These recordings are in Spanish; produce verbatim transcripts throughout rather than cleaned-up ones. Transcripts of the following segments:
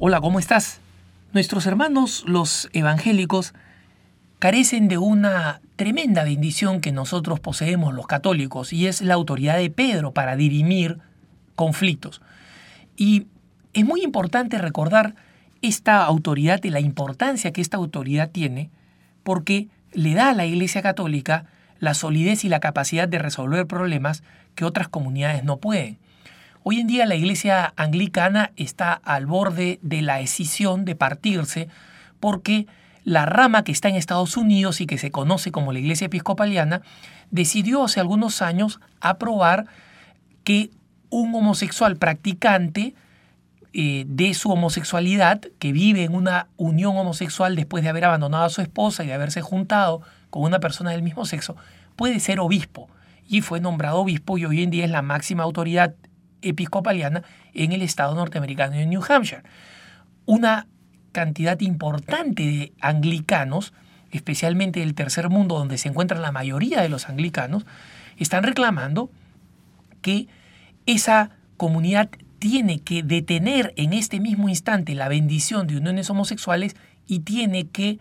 Hola, ¿cómo estás? Nuestros hermanos, los evangélicos, carecen de una tremenda bendición que nosotros poseemos los católicos, y es la autoridad de Pedro para dirimir conflictos. Y es muy importante recordar esta autoridad y la importancia que esta autoridad tiene, porque le da a la Iglesia Católica la solidez y la capacidad de resolver problemas que otras comunidades no pueden. Hoy en día la Iglesia Anglicana está al borde de la escisión de partirse, porque la rama que está en Estados Unidos y que se conoce como la Iglesia Episcopaliana decidió hace algunos años aprobar que un homosexual practicante eh, de su homosexualidad, que vive en una unión homosexual después de haber abandonado a su esposa y de haberse juntado con una persona del mismo sexo, puede ser obispo. Y fue nombrado obispo y hoy en día es la máxima autoridad episcopaliana en el estado norteamericano de New Hampshire. Una cantidad importante de anglicanos, especialmente del tercer mundo, donde se encuentran la mayoría de los anglicanos, están reclamando que esa comunidad tiene que detener en este mismo instante la bendición de uniones homosexuales y tiene que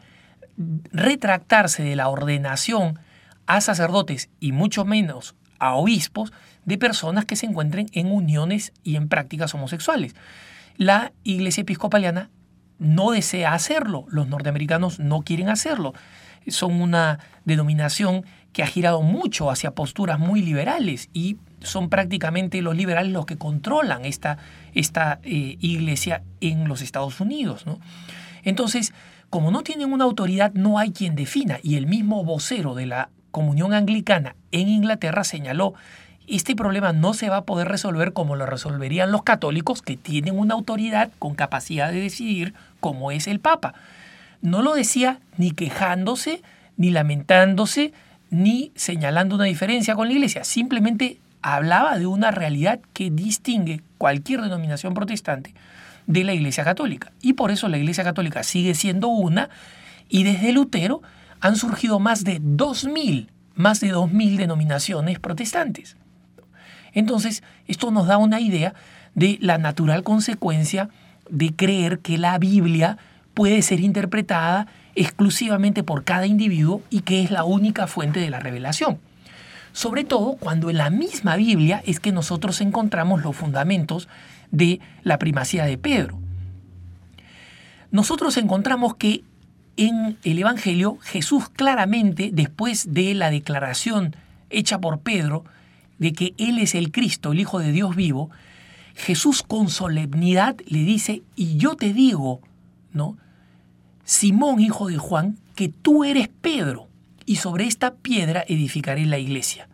retractarse de la ordenación a sacerdotes y mucho menos a obispos de personas que se encuentren en uniones y en prácticas homosexuales. La Iglesia Episcopaliana no desea hacerlo, los norteamericanos no quieren hacerlo. Son una denominación que ha girado mucho hacia posturas muy liberales y son prácticamente los liberales los que controlan esta, esta eh, iglesia en los Estados Unidos, ¿no? Entonces, como no tienen una autoridad, no hay quien defina, y el mismo vocero de la Comunión Anglicana en Inglaterra señaló: este problema no se va a poder resolver como lo resolverían los católicos, que tienen una autoridad con capacidad de decidir, como es el Papa. No lo decía ni quejándose, ni lamentándose, ni señalando una diferencia con la Iglesia. Simplemente hablaba de una realidad que distingue cualquier denominación protestante de la Iglesia Católica. Y por eso la Iglesia Católica sigue siendo una, y desde Lutero han surgido más de dos mil, más de dos mil denominaciones protestantes. Entonces, esto nos da una idea de la natural consecuencia de creer que la Biblia puede ser interpretada exclusivamente por cada individuo y que es la única fuente de la revelación. Sobre todo cuando en la misma Biblia es que nosotros encontramos los fundamentos de la primacía de Pedro. Nosotros encontramos que en el Evangelio Jesús claramente, después de la declaración hecha por Pedro de que Él es el Cristo, el Hijo de Dios vivo, Jesús con solemnidad le dice: y yo te digo, ¿no?, Simón, hijo de Juan, que tú eres Pedro, y sobre esta piedra edificaré la iglesia.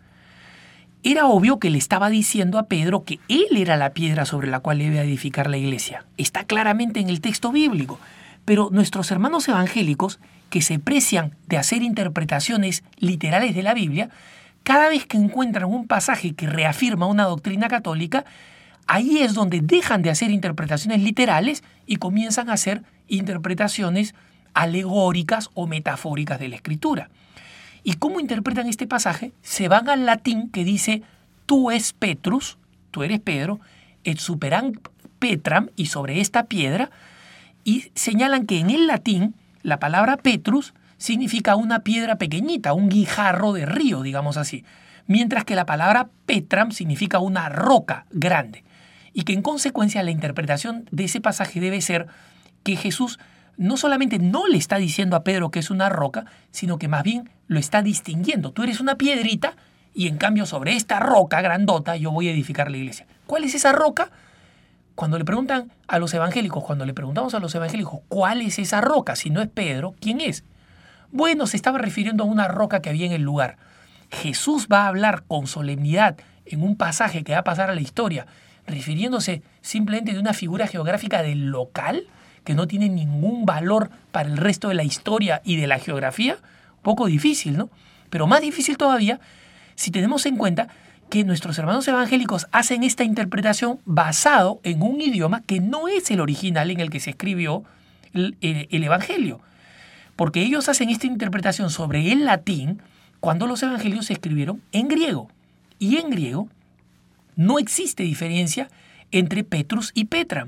Era obvio que le estaba diciendo a Pedro que él era la piedra sobre la cual debe edificar la iglesia. Está claramente en el texto bíblico. Pero nuestros hermanos evangélicos, que se precian de hacer interpretaciones literales de la Biblia, cada vez que encuentran un pasaje que reafirma una doctrina católica, ahí es donde dejan de hacer interpretaciones literales y comienzan a hacer interpretaciones alegóricas o metafóricas de la Escritura. ¿Y cómo interpretan este pasaje? Se van al latín, que dice: tú es Petrus, tú eres Pedro, et superam Petram, y sobre esta piedra, y señalan que en el latín la palabra Petrus significa una piedra pequeñita, un guijarro de río, digamos así, mientras que la palabra Petram significa una roca grande, y que en consecuencia la interpretación de ese pasaje debe ser que Jesús no solamente no le está diciendo a Pedro que es una roca, sino que más bien lo está distinguiendo. Tú eres una piedrita y en cambio sobre esta roca grandota yo voy a edificar la iglesia. ¿Cuál es esa roca? Cuando le preguntan a los evangélicos, cuando le preguntamos a los evangélicos cuál es esa roca, si no es Pedro, ¿quién es? Bueno, se estaba refiriendo a una roca que había en el lugar. Jesús va a hablar con solemnidad en un pasaje que va a pasar a la historia, refiriéndose simplemente de una figura geográfica del local que no tiene ningún valor para el resto de la historia y de la geografía. Un poco difícil, ¿no? Pero más difícil todavía si tenemos en cuenta que nuestros hermanos evangélicos hacen esta interpretación basado en un idioma que no es el original en el que se escribió el, el, el Evangelio. Porque ellos hacen esta interpretación sobre el latín cuando los evangelios se escribieron en griego. Y en griego no existe diferencia entre Petrus y Petram.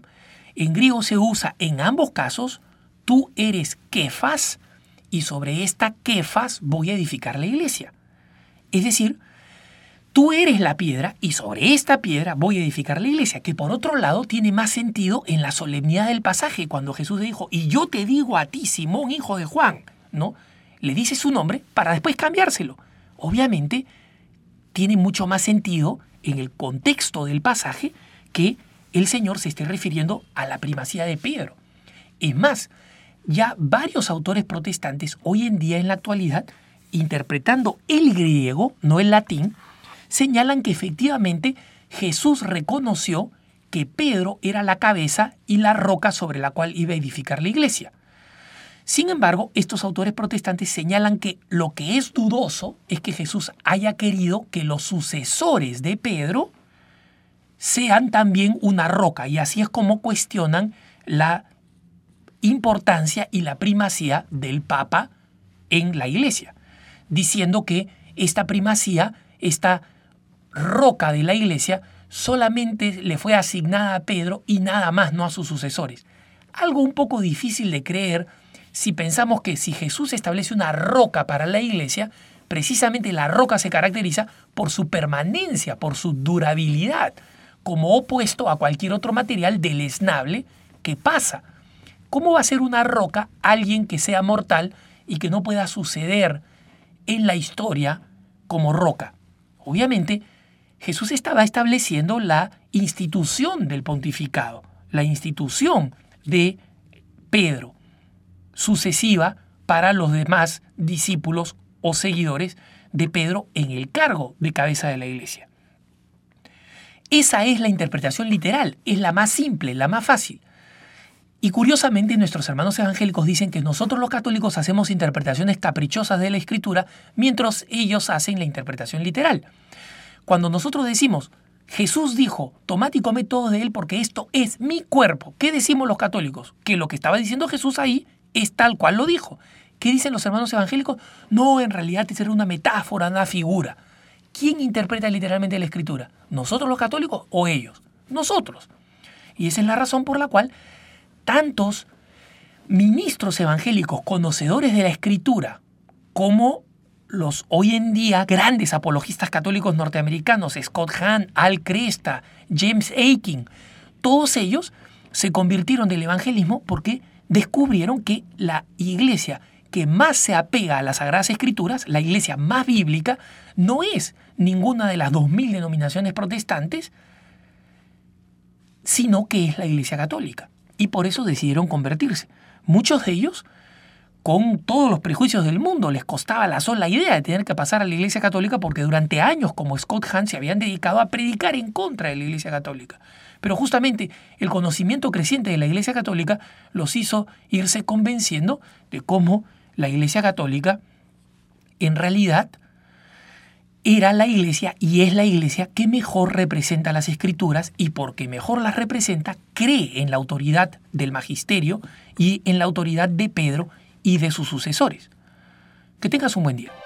En griego se usa en ambos casos, tú eres Kefas y sobre esta Kefas voy a edificar la iglesia. Es decir, tú eres la piedra y sobre esta piedra voy a edificar la iglesia, que por otro lado tiene más sentido en la solemnidad del pasaje, cuando Jesús le dijo, y yo te digo a ti, Simón, hijo de Juan, ¿no? Le dice su nombre para después cambiárselo. Obviamente, tiene mucho más sentido en el contexto del pasaje que el Señor se esté refiriendo a la primacía de Pedro. Es más, ya varios autores protestantes hoy en día en la actualidad, interpretando el griego, no el latín, señalan que efectivamente Jesús reconoció que Pedro era la cabeza y la roca sobre la cual iba a edificar la iglesia. Sin embargo, estos autores protestantes señalan que lo que es dudoso es que Jesús haya querido que los sucesores de Pedro sean también una roca, y así es como cuestionan la importancia y la primacía del Papa en la iglesia, diciendo que esta primacía, esta roca de la iglesia, solamente le fue asignada a Pedro y nada más, no a sus sucesores. Algo un poco difícil de creer si pensamos que si Jesús establece una roca para la iglesia, precisamente la roca se caracteriza por su permanencia, por su durabilidad, como opuesto a cualquier otro material deleznable que pasa. ¿Cómo va a ser una roca alguien que sea mortal y que no pueda suceder en la historia como roca? Obviamente, Jesús estaba estableciendo la institución del pontificado, la institución de Pedro, sucesiva para los demás discípulos o seguidores de Pedro en el cargo de cabeza de la iglesia. Esa es la interpretación literal, es la más simple, la más fácil. Y curiosamente nuestros hermanos evangélicos dicen que nosotros los católicos hacemos interpretaciones caprichosas de la Escritura mientras ellos hacen la interpretación literal. Cuando nosotros decimos, Jesús dijo, tomad y comed todos de él porque esto es mi cuerpo, ¿qué decimos los católicos? Que lo que estaba diciendo Jesús ahí es tal cual lo dijo. ¿Qué dicen los hermanos evangélicos? No, en realidad es una metáfora, una figura. ¿Quién interpreta literalmente la Escritura? ¿Nosotros los católicos o ellos? Nosotros. Y esa es la razón por la cual tantos ministros evangélicos conocedores de la Escritura como los hoy en día grandes apologistas católicos norteamericanos, Scott Hahn, Al Kresta, James Akin, todos ellos se convirtieron del evangelismo porque descubrieron que la iglesia que más se apega a las Sagradas Escrituras, la iglesia más bíblica, no es ninguna de las dos mil denominaciones protestantes, sino que es la Iglesia Católica. Y por eso decidieron convertirse. Muchos de ellos, con todos los prejuicios del mundo, les costaba la sola idea de tener que pasar a la Iglesia Católica porque durante años, como Scott Hahn, se habían dedicado a predicar en contra de la Iglesia Católica. Pero justamente el conocimiento creciente de la Iglesia Católica los hizo irse convenciendo de cómo la Iglesia Católica en realidad era la iglesia y es la iglesia que mejor representa las Escrituras, y porque mejor las representa, cree en la autoridad del magisterio y en la autoridad de Pedro y de sus sucesores. Que tengas un buen día.